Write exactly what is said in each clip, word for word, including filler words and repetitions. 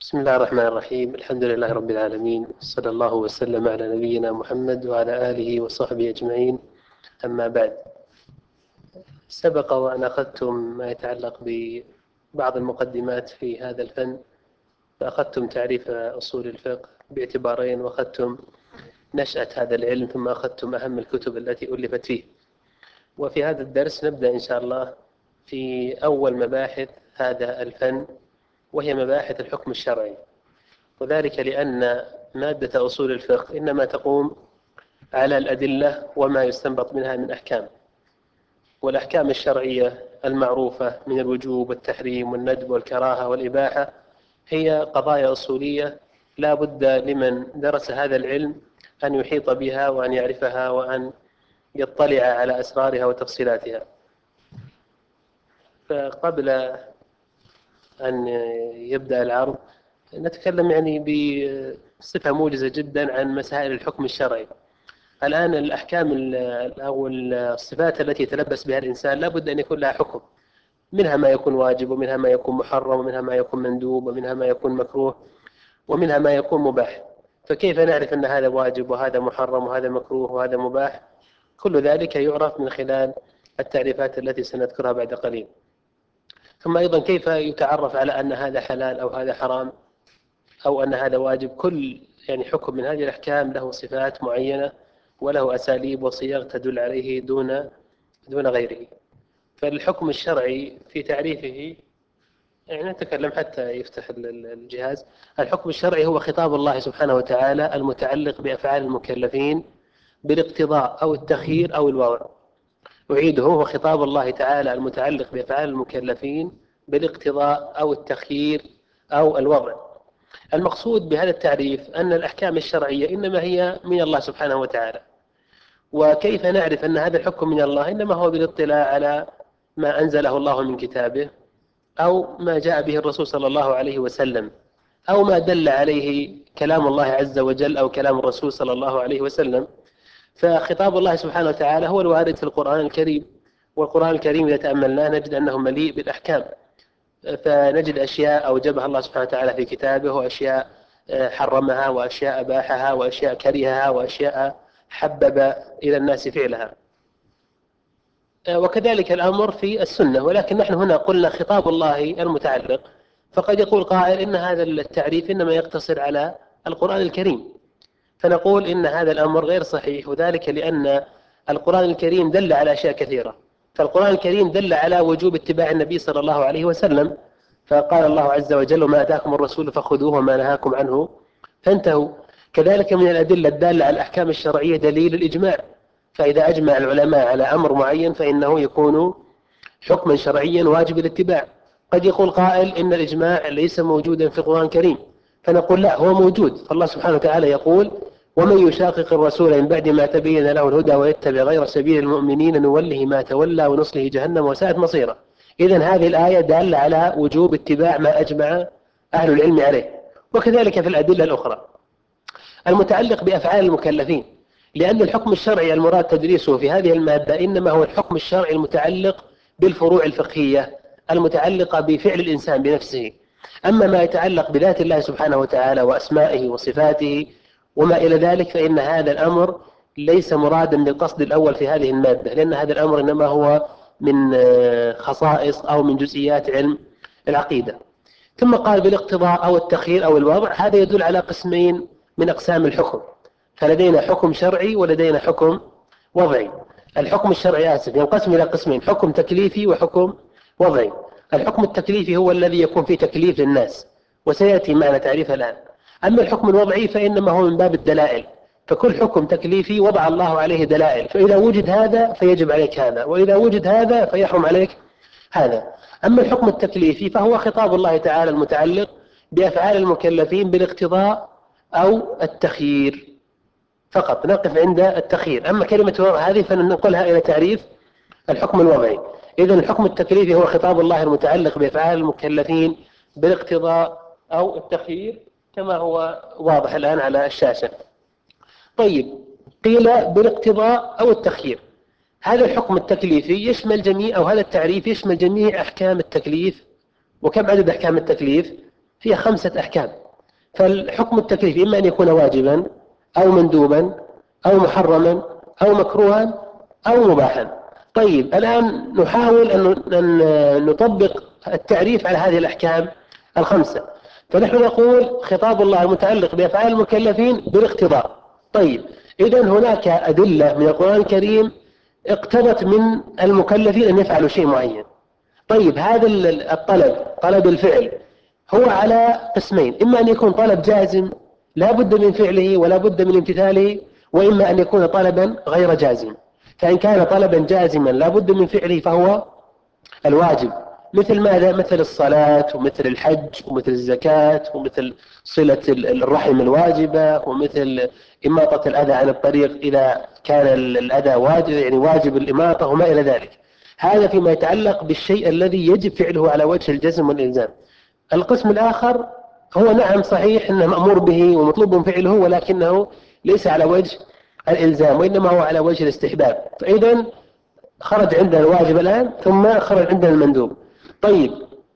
بسم الله الرحمن الرحيم. الحمد لله رب العالمين، صلى الله وسلم على نبينا محمد وعلى آله وصحبه أجمعين. أما بعد، سبق وأن أخذتم ما يتعلق ببعض المقدمات في هذا الفن، فأخذتم تعريف أصول الفقه باعتبارين، وأخذتم نشأة هذا العلم، ثم أخذتم أهم الكتب التي ألفت فيه. وفي هذا الدرس نبدأ إن شاء الله في أول مباحث هذا الفن، وهي مباحث الحكم الشرعي. وذلك لأن مادة أصول الفقه إنما تقوم على الأدلة وما يستنبط منها من أحكام، والأحكام الشرعية المعروفة من الوجوب والتحريم والندب والكراهة والإباحة هي قضايا أصولية لا بد لمن درس هذا العلم أن يحيط بها وأن يعرفها وأن يطلع على أسرارها وتفصيلاتها. فقبل أن يبدأ العرض نتكلم يعني بصفة موجزة جدا عن مسائل الحكم الشرعي. الآن الأحكام أو الصفات التي يتلبس بها الإنسان لا بد أن يكون لها حكم، منها ما يكون واجب، ومنها ما يكون محرم، ومنها ما يكون مندوب، ومنها ما يكون مكروه، ومنها ما يكون مباح. فكيف نعرف أن هذا واجب وهذا محرم وهذا مكروه وهذا مباح؟ كل ذلك يعرف من خلال التعريفات التي سنذكرها بعد قليل. ثم أيضا كيف يتعرف على أن هذا حلال أو هذا حرام أو أن هذا واجب؟ كل يعني حكم من هذه الأحكام له صفات معينة وله أساليب وصيغ تدل عليه دون دون غيره. فالحكم الشرعي في تعريفه، يعني نتكلم حتى يفتح الجهاز. الحكم الشرعي هو خطاب الله سبحانه وتعالى المتعلق بأفعال المكلفين بالاقتضاء أو التخيير أو الوضع. أعيده، هو خطاب الله تعالى المتعلق بأفعال المكلفين بالاقتضاء أو التخيير أو الوضع. المقصود بهذا التعريف أن الأحكام الشرعية إنما هي من الله سبحانه وتعالى. وكيف نعرف أن هذا الحكم من الله؟ إنما هو بالاطلاع على ما أنزله الله من كتابه، أو ما جاء به الرسول صلى الله عليه وسلم، أو ما دل عليه كلام الله عز وجل أو كلام الرسول صلى الله عليه وسلم. فخطاب الله سبحانه وتعالى هو الوارد في القرآن الكريم، والقرآن الكريم إذا تأملناه نجد أنه مليء بالأحكام. فنجد أشياء أوجبها الله سبحانه وتعالى في كتابه، وأشياء حرمها، وأشياء أباحها، وأشياء كرهها، وأشياء حبب إلى الناس فعلها. وكذلك الأمر في السنة. ولكن نحن هنا قلنا خطاب الله المتعلق، فقد يقول قائل إن هذا التعريف إنما يقتصر على القرآن الكريم، فنقول إن هذا الأمر غير صحيح. وذلك لأن القرآن الكريم دل على أشياء كثيرة. فالقرآن الكريم دل على وجوب اتباع النبي صلى الله عليه وسلم، فقال الله عز وجل: ما أتاكم الرسول فخذوه وما نهاكم عنه فانتهوا. كذلك من الأدلة الدالة على الأحكام الشرعية دليل الإجماع، فإذا أجمع العلماء على أمر معين فإنه يكون حكما شرعيا واجب الاتباع. قد يقول قائل إن الإجماع ليس موجودا في القرآن الكريم، فنقول لا، هو موجود. فالله سبحانه وتعالى يقول: ومن يشاقق الرسول من بعد ما تبين له الهدى ويتبع غير سبيل المؤمنين نوله ما تولى ونصله جهنم وساءت مصيره. إذن هذه الآية دالة على وجوب اتباع ما أجمع أهل العلم عليه. وكذلك في الأدلة الأخرى المتعلق بأفعال المكلفين، لأن الحكم الشرعي المراد تدريسه في هذه المادة إنما هو الحكم الشرعي المتعلق بالفروع الفقهية المتعلقة بفعل الإنسان بنفسه. أما ما يتعلق بذات الله سبحانه وتعالى وأسمائه وصفاته وما إلى ذلك فإن هذا الأمر ليس مرادا بالقصد الأول في هذه المادة، لأن هذا الأمر إنما هو من خصائص أو من جزئيات علم العقيدة. ثم قال بالاقتضاء أو التخيير أو الوضع، هذا يدل على قسمين من أقسام الحكم. فلدينا حكم شرعي ولدينا حكم وضعي. الحكم الشرعي آسف ينقسم إلى قسمين: حكم تكليفي وحكم وضعي. الحكم التكليفي هو الذي يكون فيه تكليف للناس، وسيأتي معنا تعريفه الآن. أما الحكم الوضعي فإنما هو من باب الدلائل، فكل حكم تكليفي وضع الله عليه دلائل، فإذا وجد هذا فيجب عليك هذا، وإذا وجد هذا فيحرم عليك هذا. أما الحكم التكليفي فهو خطاب الله تعالى المتعلق بأفعال المكلفين بالاقتضاء أو التخيير فقط، نقف عند التخيير. أما كلمة وضع هذه فننقلها إلى تعريف الحكم الوضعي. إذن الحكم التكليفي هو خطاب الله المتعلق بأفعال المكلفين بالاقتضاء أو التخيير كما هو واضح الآن على الشاشة. طيب، قيل بالاقتضاء أو التخيير. هذا الحكم التكليفي يشمل جميع، أو هذا التعريف يشمل جميع أحكام التكليف. وكم عدد أحكام التكليف؟ فيها خمسة أحكام. فالحكم التكليفي إما أن يكون واجبا أو مندوبا أو محرما أو مكروها أو مباحا. طيب الآن نحاول أن نطبق التعريف على هذه الأحكام الخمسة. فنحن نقول خطاب الله المتعلق بأفعال المكلفين بالاقتضاء. طيب إذن هناك أدلة من القرآن الكريم اقتضت من المكلفين أن يفعلوا شيء معين. طيب هذا الطلب، طلب الفعل، هو على قسمين: إما أن يكون طلب جازم لا بد من فعله ولا بد من امتثاله، وإما أن يكون طلبا غير جازم. فإن كان طلبا جازما لا بد من فعله فهو الواجب، مثل ماذا؟ مثل الصلاة ومثل الحج ومثل الزكاة ومثل صلة الرحم الواجبة ومثل إماطة الأذى عن الطريق إذا كان الأذى واجب، يعني واجب الإماطة وما إلى ذلك. هذا فيما يتعلق بالشيء الذي يجب فعله على وجه الجزم والإلزام. القسم الآخر هو نعم صحيح أنه مأمور به ومطلوب فعله، ولكنه ليس على وجه الإلزام وإنما هو على وجه الاستحباب. فإذا خرج عندنا الواجب الآن، ثم خرج عندنا المندوب. طيب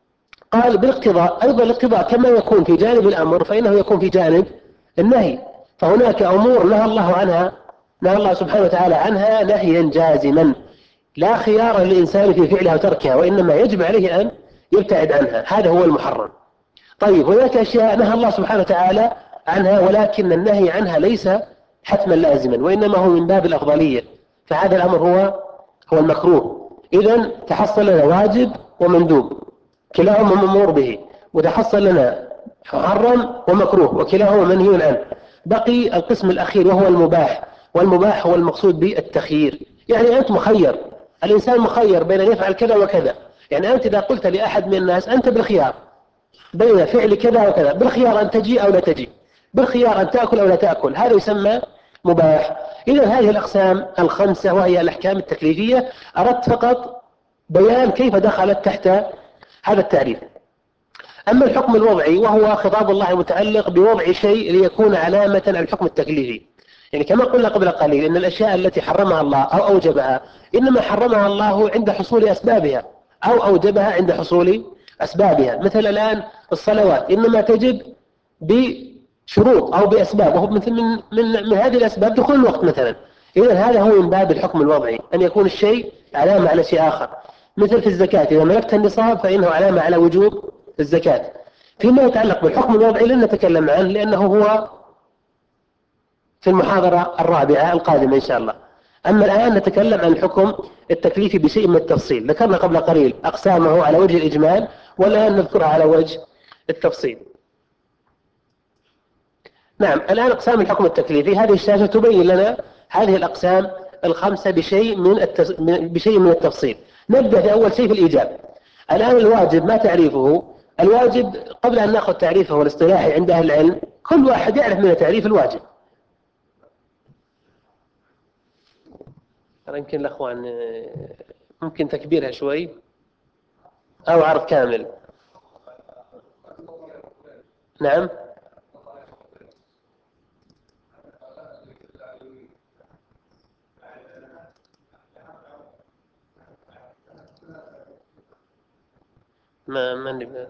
قال بالاقتضاء. أيضا الاقتضاء كما يكون في جانب الأمر فإنه يكون في جانب النهي. فهناك أمور نهى الله عنها، نهى الله سبحانه وتعالى عنها نهيا جازما لا خيار للإنسان في فعلها وتركها، وإنما يجب عليه أن يبتعد عنها، هذا هو المحرم. طيب هناك أشياء نهى الله سبحانه وتعالى عنها ولكن النهي عنها ليس حتما لازما وإنما هو من باب الأفضلية، فهذا الأمر هو هو المكروه. إذن تحصل لنا واجب ومندوب كلاهما مأمور به، وتحصل لنا محرم ومكروه وكلاهما منهي عنه. بقي القسم الأخير وهو المباح، والمباح هو المقصود بالتخيير. يعني أنت مخير، الإنسان مخير بين أن يفعل كذا وكذا. يعني أنت إذا قلت لأحد من الناس أنت بالخيار بين فعل كذا وكذا، بالخيار أن تجي أو لا تجي، بالخيار أن تأكل أو لا تأكل، هذا يسمى مباح. إذا هذه الأقسام الخمسة وهي الأحكام التكليفية أردت فقط بيان كيف دخلت تحت هذا التعريف. أما الحكم الوضعي وهو خطاب الله المتعلق بوضع شيء ليكون علامة على الحكم التكليفي. يعني كما قلنا قبل قليل إن الأشياء التي حرمها الله أو أوجبها إنما حرمها الله عند حصول أسبابها أو أوجبها عند حصول أسبابها. مثل الآن الصلوات إنما تجب بشروط أو بأسباب، وهو مثل من, من, من هذه الأسباب دخول الوقت مثلا. إذن هذا هو من باب الحكم الوضعي، أن يكون الشيء علامة على شيء آخر. مثل في الزكاة إذا ملكت النصاب فإنه علامة على وجوب الزكاة. فيما يتعلق بالحكم الوضعي لن نتكلم عنه لأنه هو في المحاضرة الرابعة القادمة إن شاء الله. أما الآن نتكلم عن الحكم التكليفي بشيء من التفصيل. ذكرنا قبل قليل أقسامه على وجه الإجمال، والآن نذكرها على وجه التفصيل. نعم، الآن أقسام الحكم التكليفي. هذه الشاشة تبين لنا هذه الأقسام الخمسة بشيء من التس... بشيء من التفصيل. نبدأ في أول شيء في الإيجاب. الآن الواجب ما تعريفه؟ الواجب قبل أن نأخذ تعريفه الاصطلاحي عند أهل العلم كل واحد يعرف من تعريف الواجب. يمكن الأخوان ممكن تكبيرها شوي أو عرض كامل. نعم. ما ما نبغى.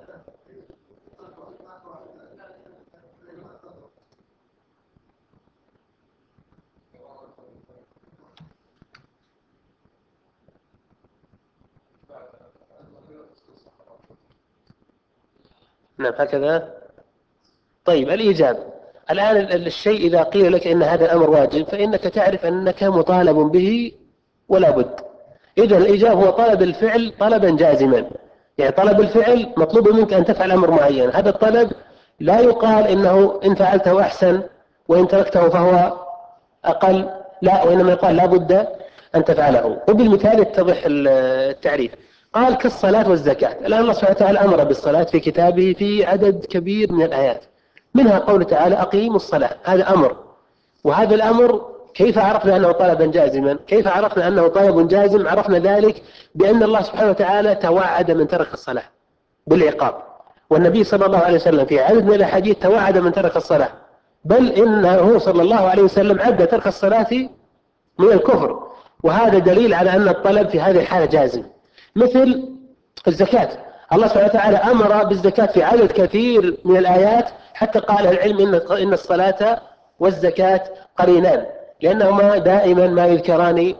نعم هكذا. طيب الإيجاب. الآن الشيء إذا قيل لك إن هذا الأمر واجب فإنك تعرف أنك مطالب به ولا بد. إذن الإيجاب هو طلب الفعل طلبا جازما، يعني طلب الفعل مطلوب منك أن تفعل أمر معين. هذا الطلب لا يقال إنه إن فعلته أحسن وإن تركته فهو أقل، لا، وإنما يقال لا بد أن تفعله. وبالمثال يتضح التعريف. قال كالصلاة والزكاة. الآن الله سبحانه وتعالى أمر بالصلاة في كتابه في عدد كبير من الآيات، منها قول تعالى أقيموا الصلاة، هذا أمر. وهذا الأمر كيف عرفنا أنه طلبا جازما؟ كيف عرفنا أنه طلب جازم؟ عرفنا ذلك بأن الله سبحانه وتعالى توعد من ترك الصلاة بالعقاب، والنبي صلى الله عليه وسلم في عدد من الأحاديث توعد من ترك الصلاة، بل إنه صلى الله عليه وسلم عد ترك الصلاة من الكفر. وهذا دليل على أن الطلب في هذه الحالة جازم. مثل الزكاة، الله سبحانه وتعالى أمر بالزكاة في عدد كثير من الآيات، حتى قال العلم إن إن الصلاة والزكاة قرينان، لأنهما دائما ما يذكران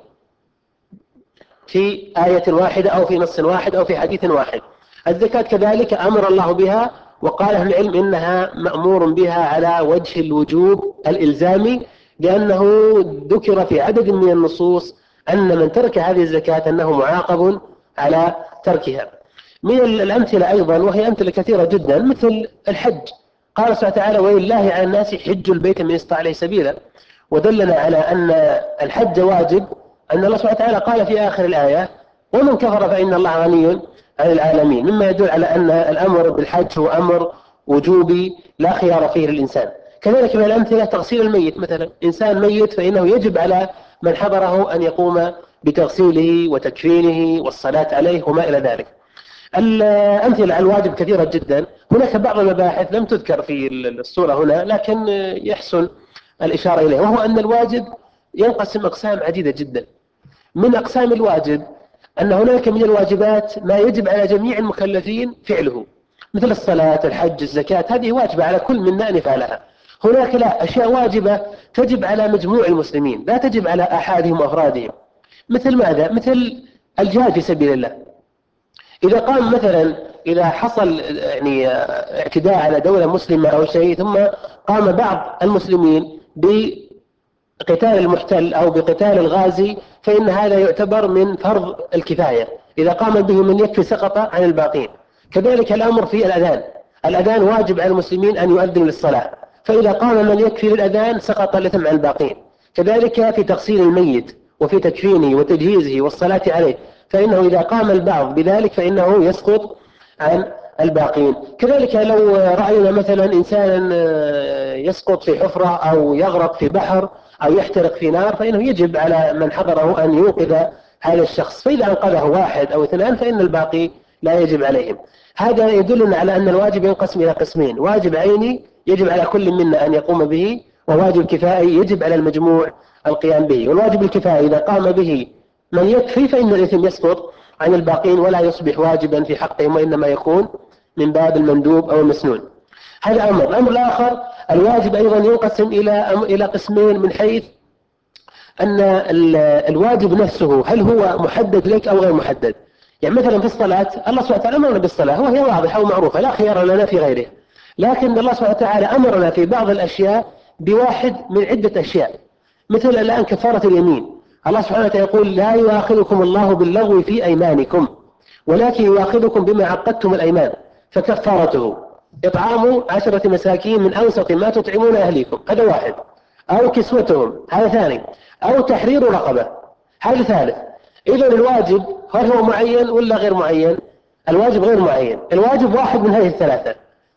في آية واحدة أو في نص واحد أو في حديث واحد. الزكاة كذلك أمر الله بها، وقال أهل العلم إنها مأمور بها على وجه الوجوب الإلزامي، لأنه ذكر في عدد من النصوص أن من ترك هذه الزكاة أنه معاقب على تركها. من الأمثلة أيضا، وهي أمثلة كثيرة جدا، مثل الحج. قال سبحانه وتعالى: ولله على الناس حج البيت من استطاع إليه سبيلا، ودلنا على أن الحج واجب أن الله سبحانه وتعالى قال في آخر الآية: ومن كفر فإن الله غني عن العالمين، مما يدل على أن الأمر بالحج هو أمر وجوبي لا خيار فيه للإنسان. كذلك من الأمثلة تغسيل الميت، مثلا إنسان ميت فإنه يجب على من حضره أن يقوم بتغسيله وتكفينه والصلاة عليه وما إلى ذلك. الأمثلة على الواجب كثيرة جدا. هناك بعض المباحث لم تذكر في الصورة هنا، لكن يحسن الإشارة إليه، وهو أن الواجب ينقسم أقسام عديدة جدا. من أقسام الواجب أن هناك من الواجبات ما يجب على جميع المكلفين فعله، مثل الصلاة، الحج، الزكاة، هذه واجبة على كل منا أن يفعلها. هناك لا، أشياء واجبة تجب على مجموع المسلمين، لا تجب على أحدهم وأفرادهم. مثل ماذا؟ مثل الجهاد في سبيل الله. إذا قام مثلا، إذا حصل يعني اعتداء على دولة مسلمة أو شيء، ثم قام بعض المسلمين بقتال المحتل أو بقتال الغازي، فإن هذا يعتبر من فرض الكفاية، إذا قام به من يكفي سقط عن الباقين. كذلك الأمر في الأذان، الأذان واجب على المسلمين أن يؤذنوا للصلاة، فإذا قام من يكفي للأذان سقط الإثم عن الباقين. كذلك في تغسيل الميت وفي تكفينه وتجهيزه والصلاة عليه، فإنه إذا قام البعض بذلك فإنه يسقط عن الباقين. كذلك لو رأينا مثلا إنسانا يسقط في حفرة أو يغرق في بحر أو يحترق في نار، فإنه يجب على من حضره أن يوقظ هذا الشخص، فإذا أنقذه واحد أو اثنان فإن الباقي لا يجب عليهم. هذا يدلنا على أن الواجب ينقسم إلى قسمين: واجب عيني يجب على كل منا أن يقوم به، وواجب كفائي يجب على المجموع القيام به. والواجب الكفائي إذا قام به من يكفي فإن الإثم يسقط عن الباقين ولا يصبح واجبا في حقهم، وإنما يكون من باب المندوب أو المسنون. هذا أمر. الأمر الآخر، الواجب أيضا ينقسم إلى إلى قسمين، من حيث أن الواجب نفسه هل هو محدد لك أو غير محدد. يعني مثلا في الصلاة، الله سبحانه وتعالى أمرنا بالصلاة وهي واضحة ومعروفة لا خيار لنا في غيرها، لكن الله سبحانه وتعالى أمرنا في بعض الأشياء بواحد من عدة أشياء. مثل الآن كفارة اليمين، الله سبحانه وتعالى يقول: لا يؤاخذكم الله باللغو في أيمانكم ولكن يؤاخذكم بما عقدتم الأيمان، فكفارته إطعام عشرة مساكين من أوسط ما تطعمون أهليكم، هذا واحد، أو كسوتهم، هذا ثاني، أو تحرير رقبة، هذا ثالث. إذا الواجب هل هو معين ولا غير معين؟ الواجب غير معين، الواجب واحد من هذه الثلاثة.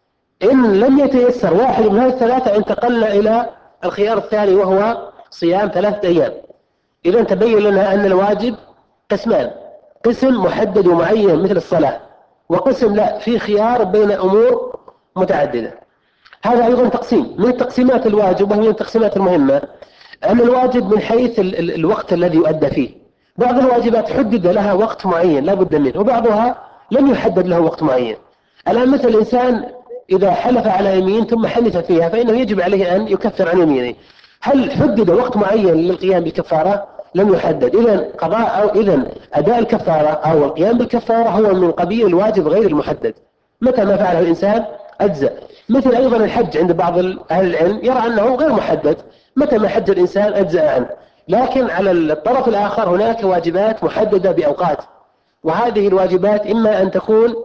إن لم يتيسر واحد من هذه الثلاثة انتقلنا إلى الخيار الثاني، وهو صيام ثلاثة أيام. إذا تبين لنا أن الواجب قسمان: قسم محدد ومعين مثل الصلاة، وقسم لا، في خيار بين أمور متعددة. هذا أيضا تقسيم من تقسيمات الواجب، وهي من التقسيمات المهمة. أن الواجب من حيث ال ال الوقت الذي يؤدى فيه. بعض الواجبات حدد لها وقت معين لا بد منه، وبعضها لم يحدد له وقت معين. الآن مثل الإنسان إذا حلف على يمين ثم حنث فيها فإنه يجب عليه أن يكفر عن يمينه. هل حدد وقت معين للقيام بالكفارة؟ لم يحدد. إذا قضاء أو إذا أداء الكفارة أو القيام بالكفارة هو من قبيل الواجب غير المحدد، متى ما فعله الإنسان أجزأ. مثل أيضا الحج عند بعض أهل العلم يرى أنه غير محدد، متى ما حج الإنسان أجزأ عنه. لكن على الطرف الآخر هناك واجبات محددة بأوقات، وهذه الواجبات إما أن تكون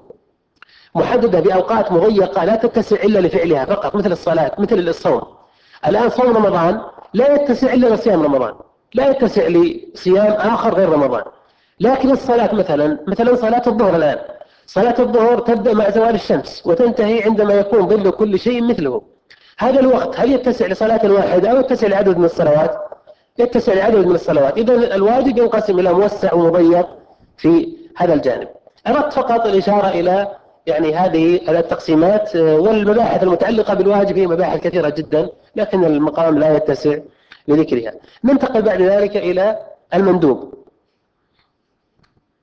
محددة بأوقات مضيقة لا تتسع إلا لفعلها فقط، مثل الصلاة، مثل الصوم. الآن صوم رمضان لا يتسع إلا لصيام رمضان، لا يتسع لصيام آخر غير رمضان. لكن الصلاة مثلا مثلا صلاة الظهر الآن، صلاة الظهر تبدأ مع زوال الشمس وتنتهي عندما يكون ظل كل شيء مثله. هذا الوقت هل يتسع لصلاة واحدة أو يتسع لعدد من الصلوات؟ يتسع لعدد من الصلوات. إذا الواجب ينقسم إلى موسع ومضيق في هذا الجانب. أردت فقط الإشارة إلى يعني هذه التقسيمات، والمباحث المتعلقة بالواجب هي مباحث كثيرة جدا، لكن المقام لا يتسع لذكرها. ننتقل بعد ذلك إلى المندوب.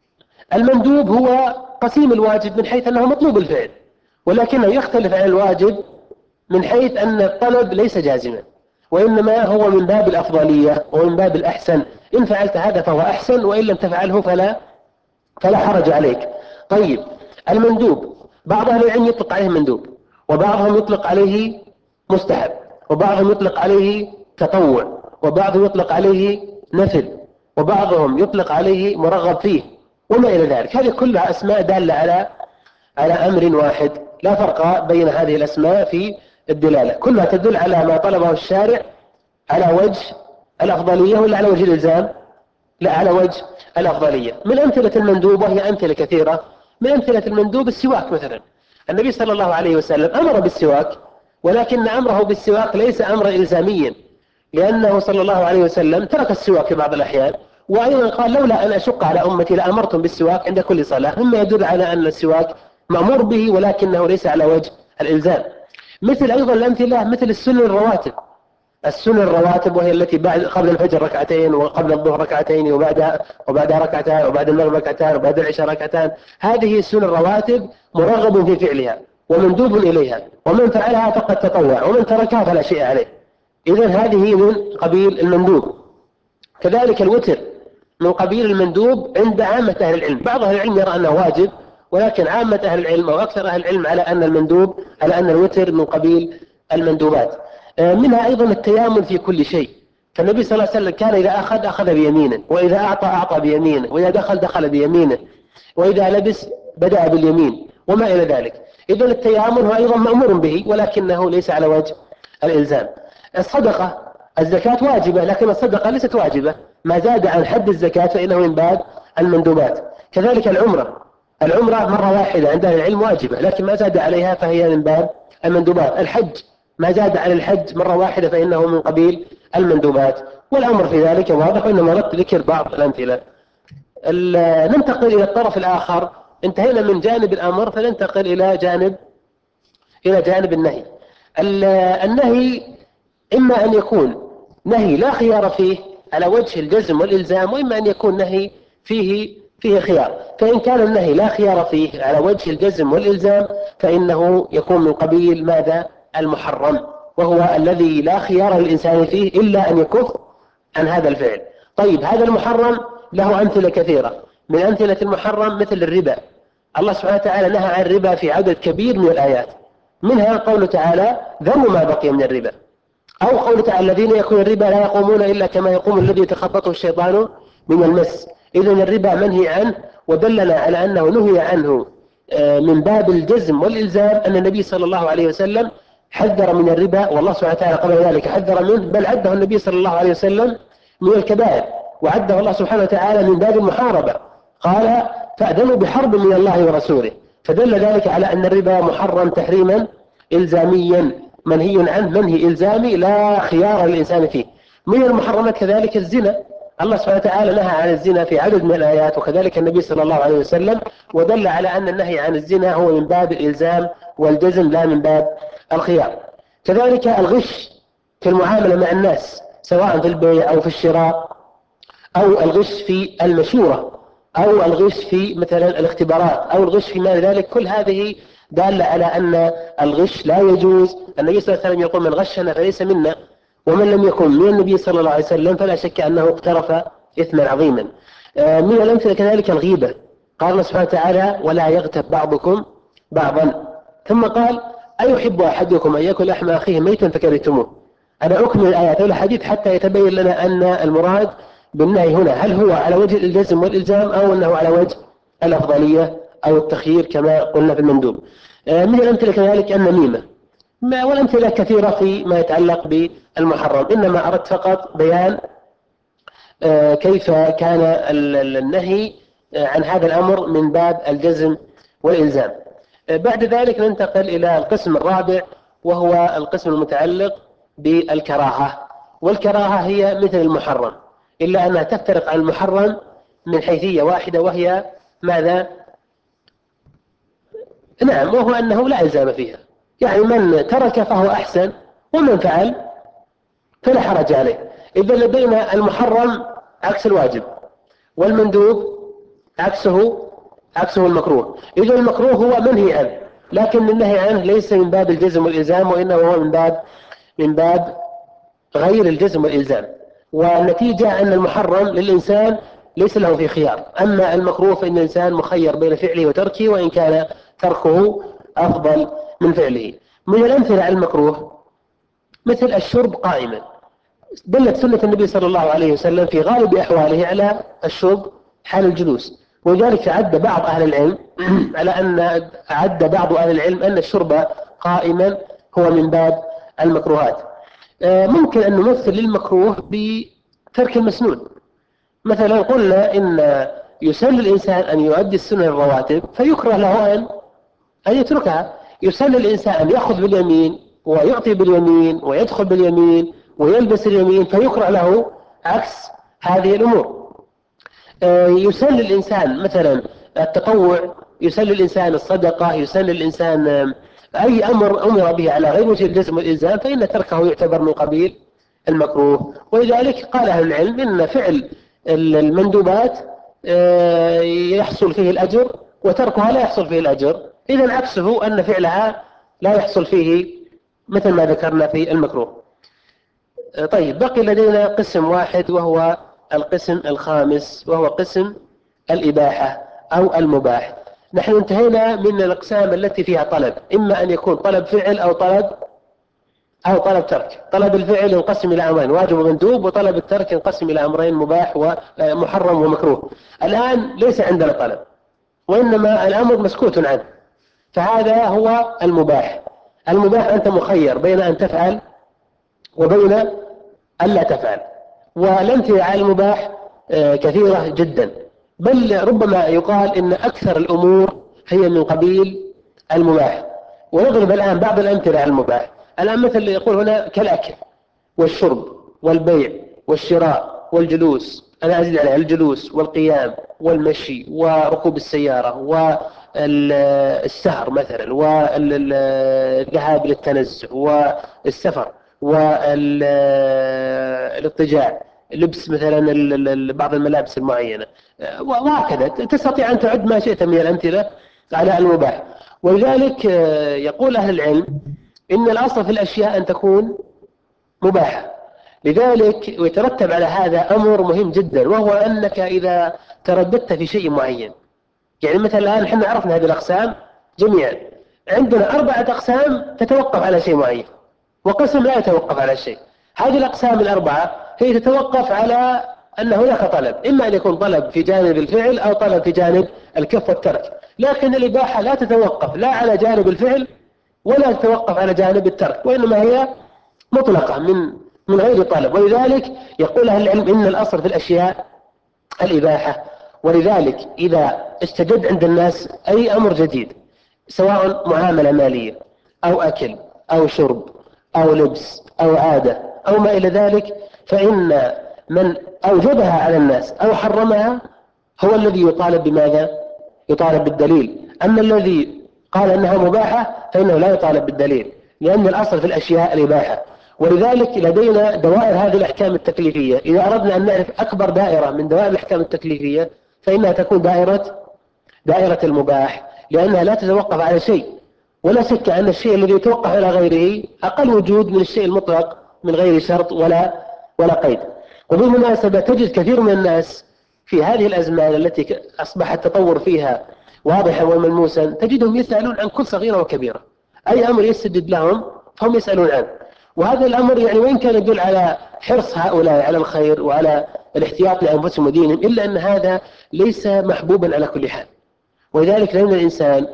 المندوب هو قسيم الواجب من حيث أنه مطلوب الفعل، ولكنه يختلف عن الواجب من حيث أن الطلب ليس جازما، وإنما هو من باب الأفضلية ومن باب الأحسن. إن فعلت هذا فهو أحسن، وإن لم تفعله فلا فلا حرج عليك. طيب، المندوب بعض أهل العلم يطلق عليه مندوب، وبعضهم يطلق عليه مستحب، وبعضهم يطلق عليه تطوع، وبعضهم يطلق عليه نفل، وبعضهم يطلق عليه مرغب فيه، وما إلى ذلك. هذه كلها أسماء دالة على على أمر واحد، لا فرق بين هذه الأسماء في الدلالة، كلها تدل على ما طلبه الشارع على وجه الأفضلية ولا على وجه الإلزام؟ لا، على وجه الأفضلية. من أمثلة المندوب، وهي أمثلة كثيرة، من أمثلة المندوب السواك مثلا. النبي صلى الله عليه وسلم أمر بالسواك، ولكن أمره بالسواك ليس أمرا إلزاميا، لأنه صلى الله عليه وسلم ترك السواك في بعض الأحيان، وأيضا قال لولا أن أشق على أمتي لأمرتم بالسواك عند كل صلاة، مما يدل على أن السواك مأمور به ولكنه ليس على وجه الإلزام. مثل أيضا الأمثلة مثل السنن الرواتب، السنن الرواتب وهي التي بعد قبل الفجر ركعتين، وقبل الظهر ركعتين، وبعدها وبعدها ركعتان، وبعد المغرب ركعتان، وبعد العشاء ركعتان. هذه السنن الرواتب مرغب في فعلها ومندوب إليها، ومن فعلها فقد تطوع، ومن تركها فلا شيء عليه. إذن هذه من قبيل المندوب. كذلك الوتر من قبيل المندوب عند عامة أهل العلم. بعض أهل العلم يرى أنه واجب، ولكن عامة أهل العلم أو أكثر أهل العلم على أن المندوب على أن الوتر من قبيل المندوبات. منها أيضا التيامن في كل شيء، فالنبي صلى الله عليه وسلم كان إذا أخذ أخذ بيمينه، وإذا أعطى أعطى بيمينه، وإذا دخل دخل بيمينه، وإذا لبس بدأ باليمين، وما إلى ذلك. إذن التيامن هو أيضا مأمور به، ولكنه ليس على وجه الإلزام. الصدقة، الزكاة واجبة، لكن الصدقة ليست واجبة، ما زاد عن حد الزكاة فإنه من باب المندوبات. كذلك العمرة، العمرة مرة واحدة عند أهل العلم واجبة، لكن ما زاد عليها فهي من باب المندوبات. الحج ما زاد عن الحج مرة واحدة فإنه من قبيل المندوبات، والأمر في ذلك واضح، وإنما أردت ذكر بعض الأمثلة. ننتقل إلى الطرف الآخر، انتهينا من جانب الأمر فننتقل إلى جانب إلى جانب النهي. النهي إما أن يكون نهي لا خيار فيه على وجه الجزم والإلزام، وإما أن يكون نهي فيه فيه خيار. فإن كان النهي لا خيار فيه على وجه الجزم والإلزام فإنه يكون من قبيل ماذا؟ المحرم، وهو الذي لا خيار للإنسان فيه إلا أن يكف عن هذا الفعل. طيب، هذا المحرم له أمثلة كثيرة. من أمثلة المحرم مثل الربا. الله سبحانه وتعالى نهى عن الربا في عدد كبير من الآيات، منها قوله تعالى ذروا ما بقي من الربا، أو قوله تعالى الذين يأكلون الربا لا يقومون إلا كما يقوم الذي يتخبطه الشيطان من المس. إذن الربا منهي عنه، ودلنا على أنه نهي عنه من باب الجزم والإلزام أن النبي صلى الله عليه وسلم حذر من الربا، والله سبحانه وتعالى قبل ذلك حذر منه، بل عده النبي صلى الله عليه وسلم من الكبائر، وعده الله سبحانه وتعالى من باب المحاربة، قال فأذنوا بحرب من الله ورسوله. فدل ذلك على أن الربا محرم تحريما إلزاميا، منهي عنه منهي إلزامي لا خيار للإنسان فيه. من المحرمات كذلك الزنا، الله سبحانه وتعالى نهى عن الزنا في عدد من الآيات، وكذلك النبي صلى الله عليه وسلم، ودل على أن النهي عن الزنا هو من باب الإلزام والجزم لا من باب الخيار. كذلك الغش في المعاملة مع الناس، سواء في البيع أو في الشراء، أو الغش في المشورة، أو الغش في مثلا الاختبارات، أو الغش في ما ذلك، كل هذه دالة على أن الغش لا يجوز. النبي صلى الله عليه وسلم يقول من غشنا فليس منا، ومن لم يكن من النبي صلى الله عليه وسلم فلا شك أنه اقترف إثما عظيما. من الأمثلة كذلك الغيبة، قال الله سبحانه وتعالى ولا يغتب بعضكم بعضا، ثم قال أيحب أحدكم أن يأكل لحم أخيه ميتا فكرهتموه. أنا أكمل الآيات والحديث حتى يتبين لنا أن المراد بالنهي هنا هل هو على وجه الجزم والإلزام، أو أنه على وجه الأفضلية أو التخيير كما قلنا في المندوب. من الأمثلة كذلك النميمة، والأمثلة كثيرة فيما يتعلق بالمحرم، إنما أردت فقط بيان كيف كان النهي عن هذا الأمر من باب الجزم والإلزام. بعد ذلك ننتقل إلى القسم الرابع، وهو القسم المتعلق بالكراهة. والكراهة هي مثل المحرم، إلا أنها تفترق عن المحرم من حيثية واحدة، وهي ماذا؟ نعم، وهو أنه لا إلزام فيها، يعني من ترك فهو أحسن، ومن فعل فلا حرج عليه. إذا لدينا المحرم عكس الواجب، والمندوب عكسه عكسه المكروه. إذا المكروه هو منهي عنه، لكن النهي عنه ليس من باب الجزم والإلزام، وإنما هو من باب من باب غير الجزم والإلزام. والنتيجة أن المحرم للإنسان ليس له في خيار، أما المكروه فإن الإنسان مخير بين فعله وتركه، وإن كان تركه أفضل من فعله. من الأمثلة على المكروه مثل الشرب قائما، دلت سنة النبي صلى الله عليه وسلم في غالب أحواله على الشرب حال الجلوس، ولذلك عد بعض أهل العلم على أن عد بعض أهل العلم أن الشرب قائما هو من باب المكروهات. ممكن أن نمثل للمكروه بترك المسنون. مثلا قلنا إن يسن الإنسان أن يؤدي السنن الرواتب فيكره له أن أن يتركها. يسن الإنسان أن يأخذ باليمين ويعطي باليمين ويدخل باليمين ويلبس اليمين، فيكره له عكس هذه الأمور. يسن الإنسان مثلا التطوع، يسن الإنسان الصدقة، يسن الإنسان أي أمر أمر به على غير وجه الجزم والإلزام، فإن تركه يعتبر من قبيل المكروه. ولذلك قال أهل العلم إن فعل المندوبات يحصل فيه الأجر وتركها لا يحصل فيه الأجر، إذا عكسه أن فعلها لا يحصل فيه مثل ما ذكرنا في المكروه. طيب، بقي لدينا قسم واحد وهو القسم الخامس، وهو قسم الإباحة أو المباح. نحن انتهينا من الأقسام التي فيها طلب، إما أن يكون طلب فعل أو طلب أو طلب ترك. طلب الفعل ينقسم إلى أمرين، واجب ومندوب، وطلب الترك ينقسم إلى أمرين، مباح ومحرم ومكروه. الآن ليس عندنا طلب، وإنما الأمر مسكوت عنه، فهذا هو المباح. المباح أنت مخير بين أن تفعل وبين أن لا تفعل، والأمثلة على المباح كثيرة جدا، بل ربما يقال إن أكثر الأمور هي من قبيل المباح. ونضرب الآن بعض الأمثلة على المباح. الآن مثل اللي يقول هنا كالأكل والشرب والبيع والشراء والجلوس، أنا أزيد عليه الجلوس والقيام والمشي وركوب السيارة والسهر مثلا والذهاب للتنزه والسفر والاضطجاع، لبس مثلا بعض الملابس المعينة، وهكذا تستطيع أن تعد ما شئت من الأمثلة على المباح. ولذلك يقول أهل العلم إن الأصل في الأشياء أن تكون مباحة. لذلك ويترتب على هذا أمر مهم جدا، وهو أنك إذا ترددت في شيء معين، يعني مثلا الآن نحن عرفنا هذه الأقسام جميعا، عندنا أربعة أقسام تتوقف على شيء معين، وقسم لا يتوقف على شيء. هذه الأقسام الأربعة هي تتوقف على أن هناك طلب، إما أن يكون طلب في جانب الفعل أو طلب في جانب الكف والترك، لكن الإباحة لا تتوقف لا على جانب الفعل ولا تتوقف على جانب الترك، وإنما هي مطلقة من من غير طلب. ولذلك يقول أهل العلم إن الأصل في الأشياء الإباحة. ولذلك إذا استجد عند الناس أي أمر جديد، سواء معاملة مالية أو أكل أو شرب أو لبس أو عادة أو ما إلى ذلك، فإن من أوجبها على الناس أو حرمها هو الذي يطالب بماذا؟ يطالب بالدليل. أما الذي قال أنها مباحة فإنه لا يطالب بالدليل، لأن الأصل في الأشياء الإباحة. ولذلك لدينا دوائر هذه الأحكام التكليفية. إذا أردنا أن نعرف أكبر دائرة من دوائر الأحكام التكليفية فإنها تكون دائرة دائرة المباح، لأنها لا تتوقف على شيء، ولا شك أن الشيء الذي يتوقف على غيره أقل وجود من الشيء المطلق من غير شرط ولا ولا قيد. وبالمناسبة تجد كثير من الناس في هذه الأزمان التي أصبح التطور فيها واضحا وملموسا، تجدهم يسألون عن كل صغيرة وكبيرة، أي أمر يسجد لهم فهم يسألون عنه. وهذا الأمر يعني وإن كان يدل على حرص هؤلاء على الخير وعلى الاحتياط لأنفسهم ودينهم، إلا أن هذا ليس محبوبا على كل حال. ولذلك لأن الإنسان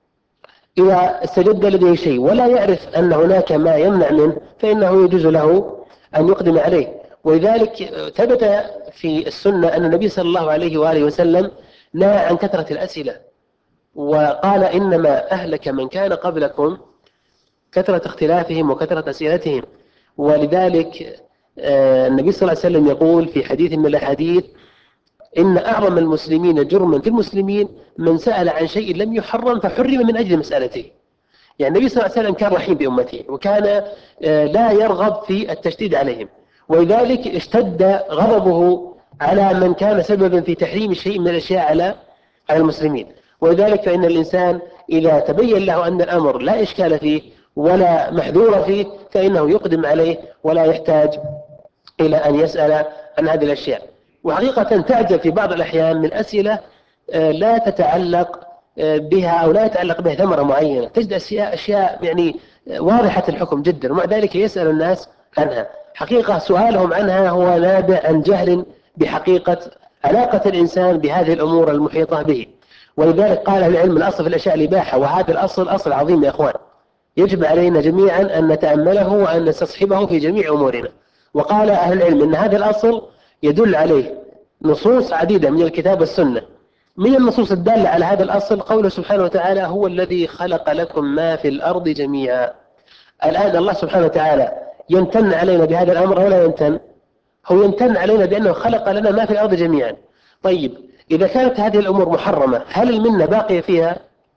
إذا استجد لديه شيء ولا يعرف أن هناك ما يمنع منه فإنه يجوز له أن يقدم عليه. ولذلك ثبت في السنة أن النبي صلى الله عليه وآله وسلم نهى عن كثرة الأسئلة، وقال إنما أهلك من كان قبلكم كثرة اختلافهم وكثرة أسئلتهم. ولذلك النبي صلى الله عليه وسلم يقول في حديث من الأحاديث إن أعظم المسلمين جرما في المسلمين من سأل عن شيء لم يحرم فحرم من أجل مسألته. يعني النبي صلى الله عليه وسلم كان رحيم بأمته، وكان لا يرغب في التشديد عليهم، ولذلك اشتد غضبه على من كان سببا في تحريم شيء من الأشياء على على المسلمين. ولذلك فإن الإنسان إذا تبين له أن الأمر لا إشكال فيه ولا محذور فيه فإنه يقدم عليه ولا يحتاج إلى أن يسأل عن هذه الأشياء. وحقيقة تعجب في بعض الأحيان من أسئلة لا تتعلق بها أو لا يتعلق بها ثمرة معينة، تجد أشياء, أشياء يعني واضحة الحكم جدا ومع ذلك يسأل الناس عنها. حقيقة سؤالهم عنها هو نابع عن جهل بحقيقة علاقة الإنسان بهذه الأمور المحيطة به. ولذلك قال أهل العلم الأصل في الأشياء الإباحة، وهذا الأصل أصل عظيم يا أخوان، يجب علينا جميعا أن نتأمله وأن نستصحبه في جميع أمورنا. وقال أهل العلم أن هذا الأصل يدل عليه نصوص عديدة من الكتاب والسنة. من النصوص الدالة على هذا الأصل قوله سبحانه وتعالى: هو الذي خلق لكم ما في الأرض جميعا. الآن الله سبحانه وتعالى يمتن علينا بهذا الأمر ولا يمتن؟ هو يمتن علينا بأنه خلق لنا ما في الأرض جميعا. طيب إذا كانت هذه الأمور محرمة هل المنة باقية فيها؟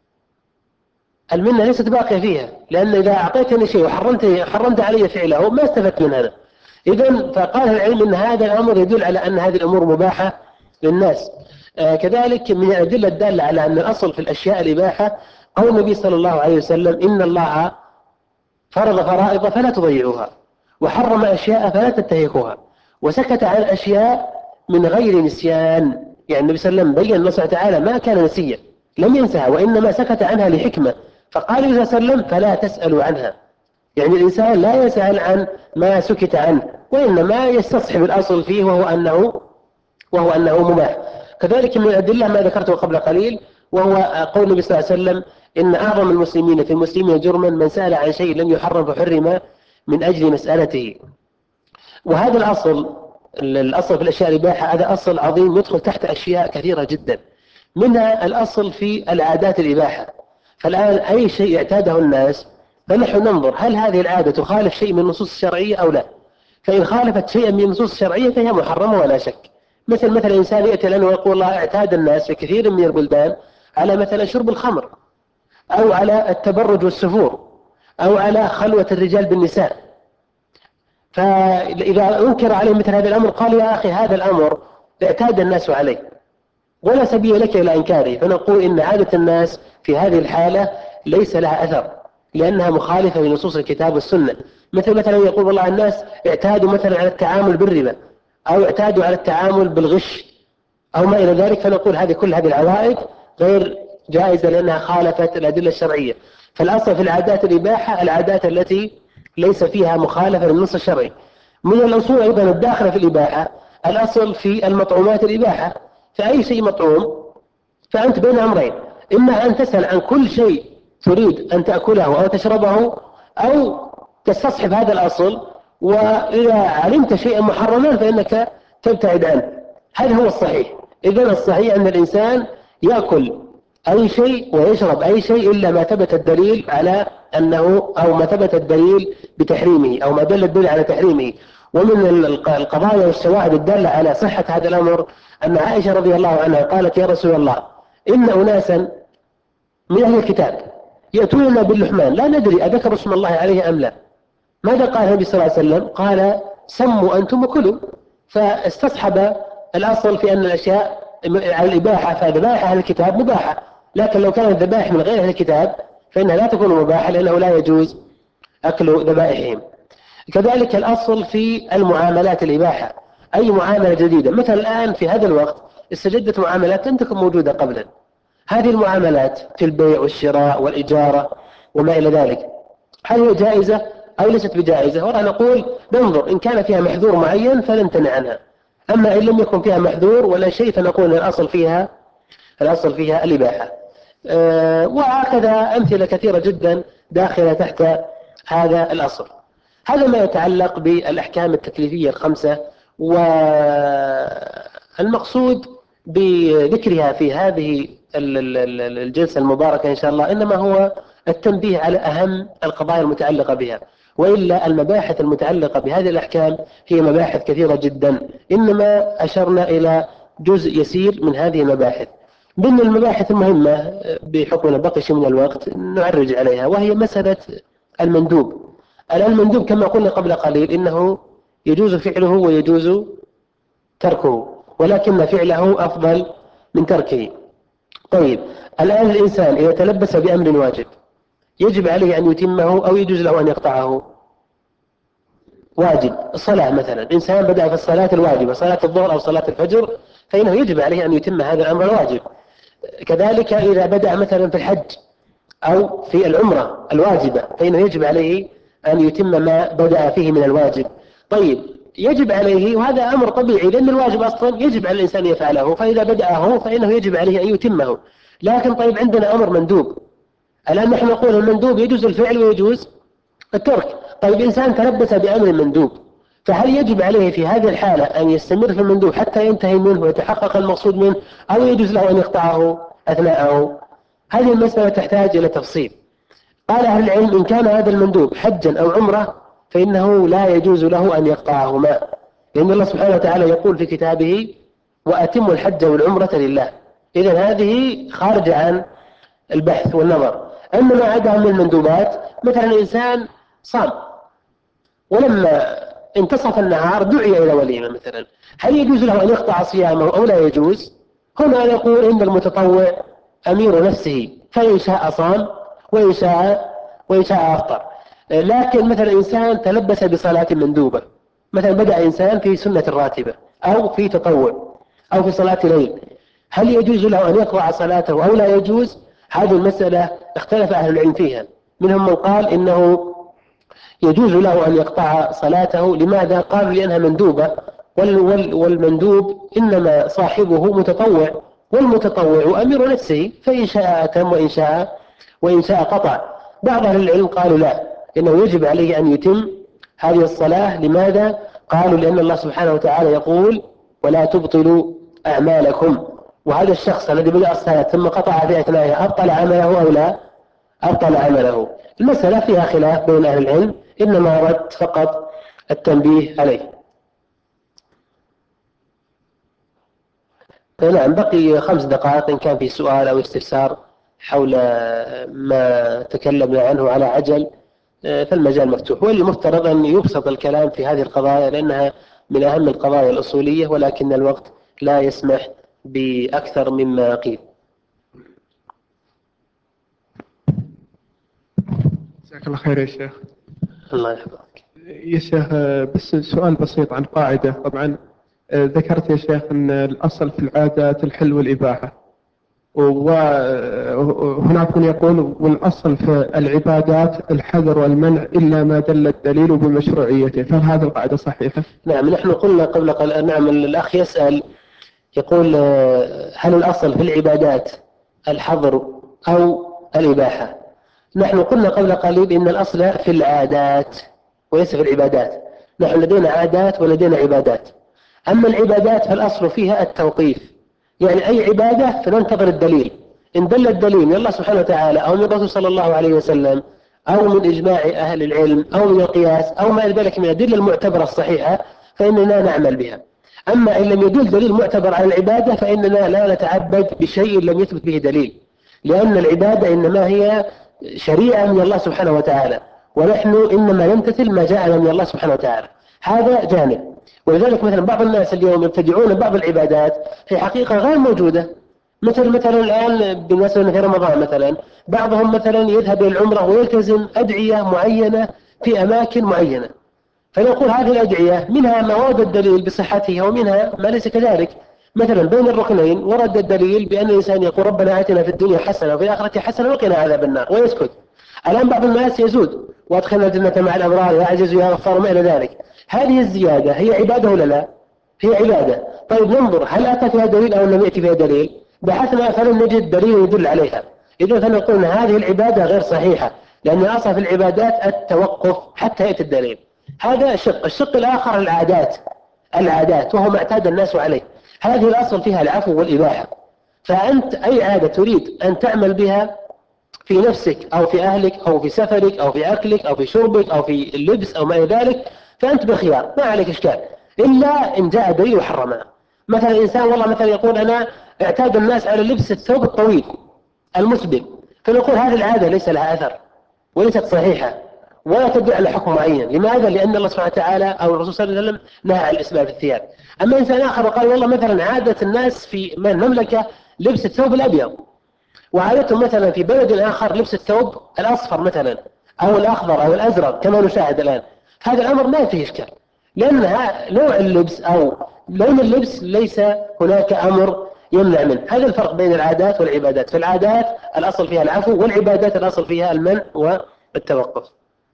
المنة ليست باقية فيها، لأن إذا أعطيتني شيء وحرمت حرمت علي فعله ما استفدت من هذا. إذن فقال العلم أن هذا الأمر يدل على أن هذه الأمور مباحة للناس. آه كذلك من الأدلة الدالة على أن الأصل في الأشياء الإباحة قول النبي صلى الله عليه وسلم: إن الله فرض فرائض فلا تضيعوها، وحرم أشياء فلا تنتهكوها، وسكت عن أشياء من غير نسيان. يعني النبي صلى الله عليه وسلم بين الله سبحانه وتعالى ما كان نسيا، لم ينسها، وإنما سكت عنها لحكمة. فقال النبي صلى الله عليه وسلم: فلا تسألوا عنها. يعني الإنسان لا يسأل عن ما سكت عنه، وإنما يستصحب الأصل فيه وهو أنه وهو أنه مباح. كذلك من الأدلة ما ذكرته قبل قليل، وهو قول النبي صلى الله عليه وسلم: إن أعظم المسلمين في المسلمين جرما من سأل عن شيء لم يحرم فحرم من أجل مسألته. وهذا الأصل الأصل في الأشياء الإباحة هذا أصل عظيم يدخل تحت أشياء كثيرة جدا، منها الأصل في العادات الإباحة. فالآن أي شيء اعتاده الناس فنحن ننظر هل هذه العادة تخالف شيء من النصوص الشرعية أو لا. فإن خالفت شيئا من النصوص الشرعية فهي محرمة ولا شك. مثل مثل إنسان يأتي لنا ويقول: الله اعتاد الناس في كثير من البلدان على مثلا شرب الخمر، أو على التبرج والسفور، أو على خلوة الرجال بالنساء. فإذا أنكر عليه مثل هذا الأمر قال: يا أخي هذا الأمر اعتاد الناس عليه ولا سبيل لك إلى إنكاره. فنقول إن عادة الناس في هذه الحالة ليس لها أثر، لأنها مخالفة لنصوص الكتاب والسنة. مثل مثلا يقول والله الناس اعتادوا مثلا على التعامل بالربا، أو اعتادوا على التعامل بالغش أو ما إلى ذلك، فنقول هذه كل هذه العوائد غير جائزة لأنها خالفت الأدلة الشرعية. فالأصل في العادات الإباحة العادات التي ليس فيها مخالفة للنص الشرعي. من الأصول أيضا الداخلة في الإباحة الأصل في المطعومات الإباحة. فأي شيء مطعوم فأنت بين أمرين: إما أن تسأل عن كل شيء تريد أن تأكله أو تشربه، أو تستصحب هذا الأصل، وإذا علمت شيئا محرما فإنك تبتعد عنه. هذا هو الصحيح. إذن الصحيح أن الإنسان يأكل أي شيء ويشرب أي شيء إلا ما ثبت الدليل على أنه أو ما ثبت الدليل بتحريمه أو ما دل الدليل على تحريمه. ومن القضايا والشواهد الدالة على صحة هذا الأمر أن عائشة رضي الله عنها قالت: يا رسول الله إن أناسا من أهل الكتاب يأتوننا باللحمان لا ندري أذكر اسم الله عليه أم لا. ماذا قال النبي صلى الله عليه وسلم؟ قال: سموا أنتم وكلوا. فاستصحب الأصل في أن الأشياء على الإباحة، فذبائح أهل الكتاب مباحة، لكن لو كانت ذبائح من غير أهل الكتاب فإنها لا تكون مباحة لأنه لا يجوز أكل ذبائحهم. كذلك الأصل في المعاملات الإباحة، أي معاملة جديدة. مثلا الآن في هذا الوقت استجدت معاملات لم تكن موجودة قبلا. هذه المعاملات في البيع والشراء والإجارة وما إلى ذلك هل هي جائزة أو ليست بجائزة؟ وراء نقول ننظر إن كان فيها محذور معين فنمتنع عنها، أما إن لم يكن فيها محذور ولا شيء فنقول الأصل فيها الأصل فيها الإباحة. أه وهكذا أمثلة كثيرة جدا داخلة تحت هذا الأصل. هذا ما يتعلق بالأحكام التكليفية الخمسة، والمقصود بذكرها في هذه الجلسة المباركة إن شاء الله إنما هو التنبيه على أهم القضايا المتعلقة بها، وإلا المباحث المتعلقة بهذه الأحكام هي مباحث كثيرة جدا، إنما أشرنا إلى جزء يسير من هذه المباحث. من المباحث المهمة بحكم بقي شيء من الوقت نعرج عليها، وهي مسألة المندوب. الآن المندوب كما قلنا قبل قليل إنه يجوز فعله ويجوز تركه، ولكن فعله أفضل من تركه. طيب الآن الإنسان إذا تلبس بأمر واجب يجب عليه أن يتمه أو يجوز له أن يقطعه؟ واجب الصلاة مثلا، إنسان بدأ في الصلاة الواجبة صلاة الظهر أو صلاة الفجر فإنه يجب عليه أن يتم هذا الأمر الواجب. كذلك إذا بدأ مثلا في الحج أو في العمرة الواجبة فإنه يجب عليه أن يتم ما بدأ فيه من الواجب. طيب يجب عليه، وهذا أمر طبيعي لأن الواجب أصلا يجب على الإنسان يفعله، فإذا بدأه فإنه يجب عليه أن يتمه. لكن طيب عندنا أمر مندوب، الآن نحن نقول المندوب يجوز الفعل ويجوز الترك. طيب إنسان تلبس بأمر مندوب فهل يجب عليه في هذه الحالة أن يستمر في المندوب حتى ينتهي منه ويتحقق المقصود منه، أو يجوز له أن يقطعه أثناءه؟ هذه المسألة تحتاج إلى تفصيل. قال أهل العلم إن كان هذا المندوب حجا أو عمرة فإنه لا يجوز له أن يقطعهما، لأن الله سبحانه وتعالى يقول في كتابه وأتموا الحج والعمرة لله. إذن هذه خارجة عن البحث والنظر. أما ما عدا من المندوبات، مثلا إنسان صام ولما انتصف النهار دعي إلى وليمة مثلا، هل يجوز له أن يقطع صيامه أو لا يجوز؟ هنا نقول إن المتطوع أمير نفسه، فإن شاء صام وإن شاء وإن شاء أفطر. لكن مثلا إنسان تلبس بصلاة مندوبة، مثلا بدأ إنسان في سنة راتبة أو في تطوع أو في صلاة ليل، هل يجوز له أن يقطع صلاته أو لا يجوز؟ هذه المسألة اختلف أهل العلم فيها. منهم من قال إنه يجوز له أن يقطع صلاته. لماذا؟ قالوا لأنها مندوبة، والمندوب إنما صاحبه متطوع، والمتطوع أمير نفسه، فإن شاء أتم وإن شاء وإن شاء قطع. بعض أهل العلم قالوا لا، إنه يجب عليه أن يتم هذه الصلاة. لماذا؟ قالوا لأن الله سبحانه وتعالى يقول ولا تبطلوا أعمالكم، وهذا الشخص الذي بدأ الصلاة ثم قطع في أثنائها أبطل عمله أو لا أبطل عمله؟ المسألة فيها خلاف بين أهل العلم، إنما أردت فقط التنبيه عليه. نعم، بقي خمس دقائق إن كان في سؤال أو استفسار حول ما تكلمنا عنه على عجل فالمجال مفتوح، واللي مفترض أن يبسط الكلام في هذه القضايا لأنها من أهم القضايا الأصولية، ولكن الوقت لا يسمح بأكثر مما قيل. جزاك الله خير يا شيخ. الله يحفظك يا شيخ بس سؤال بسيط عن قاعدة. طبعا ذكرت يا شيخ أن الأصل في العادات الحل والإباحة، وهناك من يقول والأصل في العبادات الحذر والمنع إلا ما دل الدليل بمشروعيته، فهل هذه القاعدة صحيحة؟ نعم، نحن قلنا قبل قل... نعم، الأخ يسأل يقول هل الأصل في العبادات الحظر أو الإباحة؟ نحن قلنا قبل قليل إن الأصل في العادات وليس في العبادات. نحن لدينا عادات ولدينا عبادات. أما العبادات فالأصل فيها التوقيف، يعني أي عبادة فننتظر الدليل، إن دل الدليل من الله سبحانه وتعالى أو من الرسول صلى الله عليه وسلم أو من إجماع أهل العلم أو من القياس أو ما إلى ذلك من الأدلة المعتبرة الصحيحة فإننا نعمل بها. أما إن لم يدل دليل معتبر على العبادة فإننا لا نتعبد بشيء لم يثبت به دليل، لأن العبادة إنما هي شريعة من الله سبحانه وتعالى، ونحن إنما نمتثل ما جاءنا من الله سبحانه وتعالى. هذا جانب. ولذلك مثلا بعض الناس اليوم يبتدعون بعض العبادات في حقيقة غير موجودة. مثل مثلا الآن بالنسبة في رمضان مثلا بعضهم مثلا يذهب إلى العمرة ويلتزم أدعية معينة في أماكن معينة، فنقول هذه الأدعية منها ما ورد الدليل بصحتها ومنها ما ليس كذلك. مثلا بين الركنين ورد الدليل بأن الإنسان يقول ربنا آتنا في الدنيا حسنة وفي الآخرة حسنة وقنا عذاب النار ويسكت. الآن بعض الناس يزود وأدخلنا الجنة مع الأبرار يا عزيز يا غفار وما إلى ذلك. هذه الزيادة هي عبادة ولا لا؟ هي عبادة. طيب ننظر هل أتى فيها دليل أو لم يأتي فيها دليل؟ بحثنا فلم نجد دليل يدل عليها، إذن فنقول أن هذه العبادة غير صحيحة، لأن الأصل في العبادات التوقف حتى يأتي الدليل. هذا شق. الشق الآخر العادات العادات وهو ما اعتاد الناس عليه، هذه الأصل فيها العفو والإباحة. فأنت أي عادة تريد أن تعمل بها في نفسك أو في أهلك أو في سفرك أو في أكلك أو في شربك أو في اللبس أو ما إلى ذلك فأنت بخيار، ما عليك إشكال، إلا إن جاء دليل وحرمها. مثلا إنسان والله مثلا يقول أنا اعتاد الناس على لبس الثوب الطويل المسبل، فنقول هذه العادة ليس لها أثر وليست صحيحة ولا تدل على حكم معين. لماذا؟ لأن الله سبحانه وتعالى أو الرسول صلى الله عليه وسلم نهى عن الإسبال في الثياب. أما إنسان آخر وقال والله مثلا عادة الناس في المملكة لبس الثوب الأبيض، وعادة مثلا في بلد آخر لبس الثوب الأصفر مثلا أو الأخضر أو الأزرق كما نشاهد الآن، هذا الأمر ما فيه إشكال، لأن نوع اللبس أو لون اللبس ليس هناك أمر يمنع منه. هذا الفرق بين العادات والعبادات، فالعادات الأصل فيها العفو، والعبادات الأصل فيها المنع والتوقف.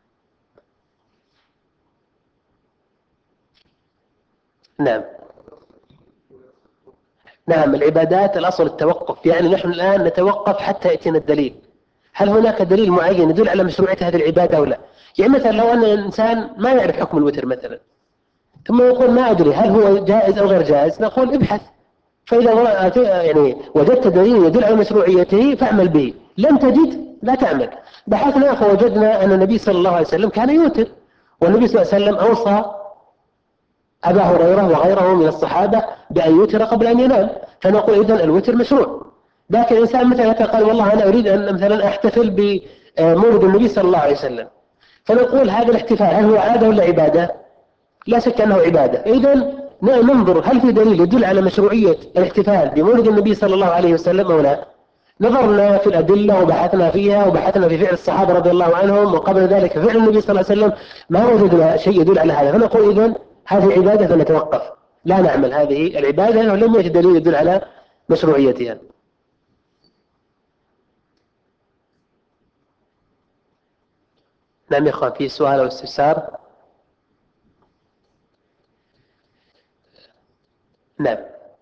نعم نعم العبادات الأصل التوقف، يعني نحن الآن نتوقف حتى يأتينا الدليل، هل هناك دليل معين يدل على مشروعية هذه العبادة أو لا. يعني مثلا لو أن الإنسان ما يعرف حكم الوتر مثلا، ثم يقول ما أدري هل هو جائز أو غير جائز، نقول ابحث، فإذا يعني وجدت دليل يدل على مشروعيته فاعمل به، لم تجد لا تعمل. بحثنا فوجدنا أن النبي صلى الله عليه وسلم كان يوتر، والنبي صلى الله عليه وسلم أوصى أبا هريرة وغيره من الصحابة بأن يوتر قبل أن ينام، فنقول إذن الوتر مشروع. لكن الإنسان مثلا قال والله أنا أريد أن مثلا أحتفل بمولد النبي صلى الله عليه وسلم، فنقول هذا الاحتفال هل هو عادة ولا عبادة؟ لا شك أنه عبادة. إذن ننظر هل في دليل يدل على مشروعية الاحتفال بمولد النبي صلى الله عليه وسلم أو لا. نظرنا في الأدلة وبحثنا فيها وبحثنا في فعل الصحابة رضي الله عنهم، وقبل ذلك فعل النبي صلى الله عليه وسلم، ما وجدنا شيء يدل على هذا، فنقول إذن هذه عبادة فنتوقف، لا نعمل هذه العبادة لأنه لم يجد دليل يدل على مشروعيتها. نعم يا أخوان، في سؤال أو استفسار؟ نعم.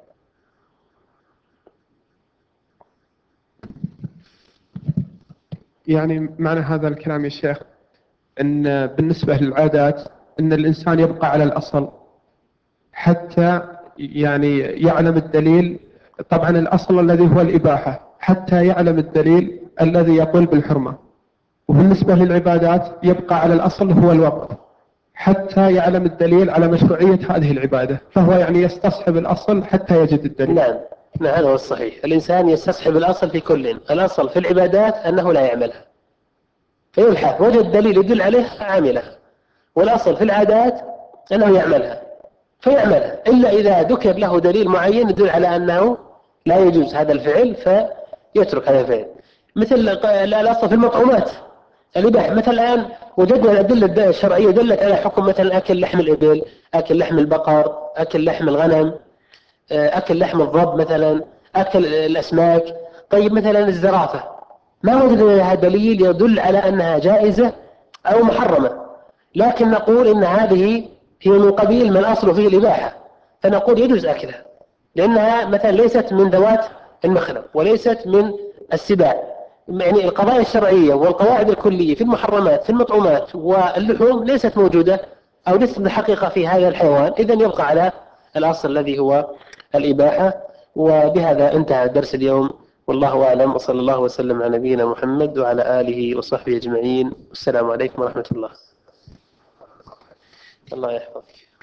يعني معنى هذا الكلام يا شيخ أن بالنسبة للعادات أن الإنسان يبقى على الأصل حتى يعني يعلم الدليل، طبعا الأصل الذي هو الإباحة، حتى يعلم الدليل الذي يقول بالحرمة. وبالنسبة للعبادات يبقى على الأصل هو الوقف حتى يعلم الدليل على مشروعية هذه العبادة، فهو يعني يستصحب الأصل حتى يجد الدليل. نعم نعم هذا هو الصحيح، الإنسان يستصحب الأصل في كل، الأصل في العبادات أنه لا يعملها، فيبحث وجد دليل يدل عليه عامله، والأصل في العادات أنه يعملها فيعملها، إلا إذا ذكر له دليل معين يدل على أنه لا يجوز هذا الفعل فيترك هذا الفعل. مثل الأصل في المطعومات الإباحة، مثل الآن وجدنا الأدلة الشرعية دلت على حكم مثلا أكل لحم الإبل، أكل لحم البقر، أكل لحم الغنم، أكل لحم الضب مثلا، أكل الأسماك. طيب مثلا الزرافة ما وجدنا لها دليل يدل على أنها جائزة أو محرمة، لكن نقول إن هذه هي من قبيل من أصل فيه الإباحة، فنقول يجوز أكلها لأنها مثلا ليست من ذوات المخلب وليست من السباع. يعني القضايا الشرعية والقواعد الكلية في المحرمات في المطعومات واللحوم ليست موجودة أو ليست بالحقيقة في هذا الحيوان، إذن يبقى على الأصل الذي هو الإباحة. وبهذا انتهى درس اليوم، والله أعلم، وصلى الله وسلم على نبينا محمد وعلى آله وصحبه أجمعين. السلام عليكم ورحمة الله. الله يحفظك.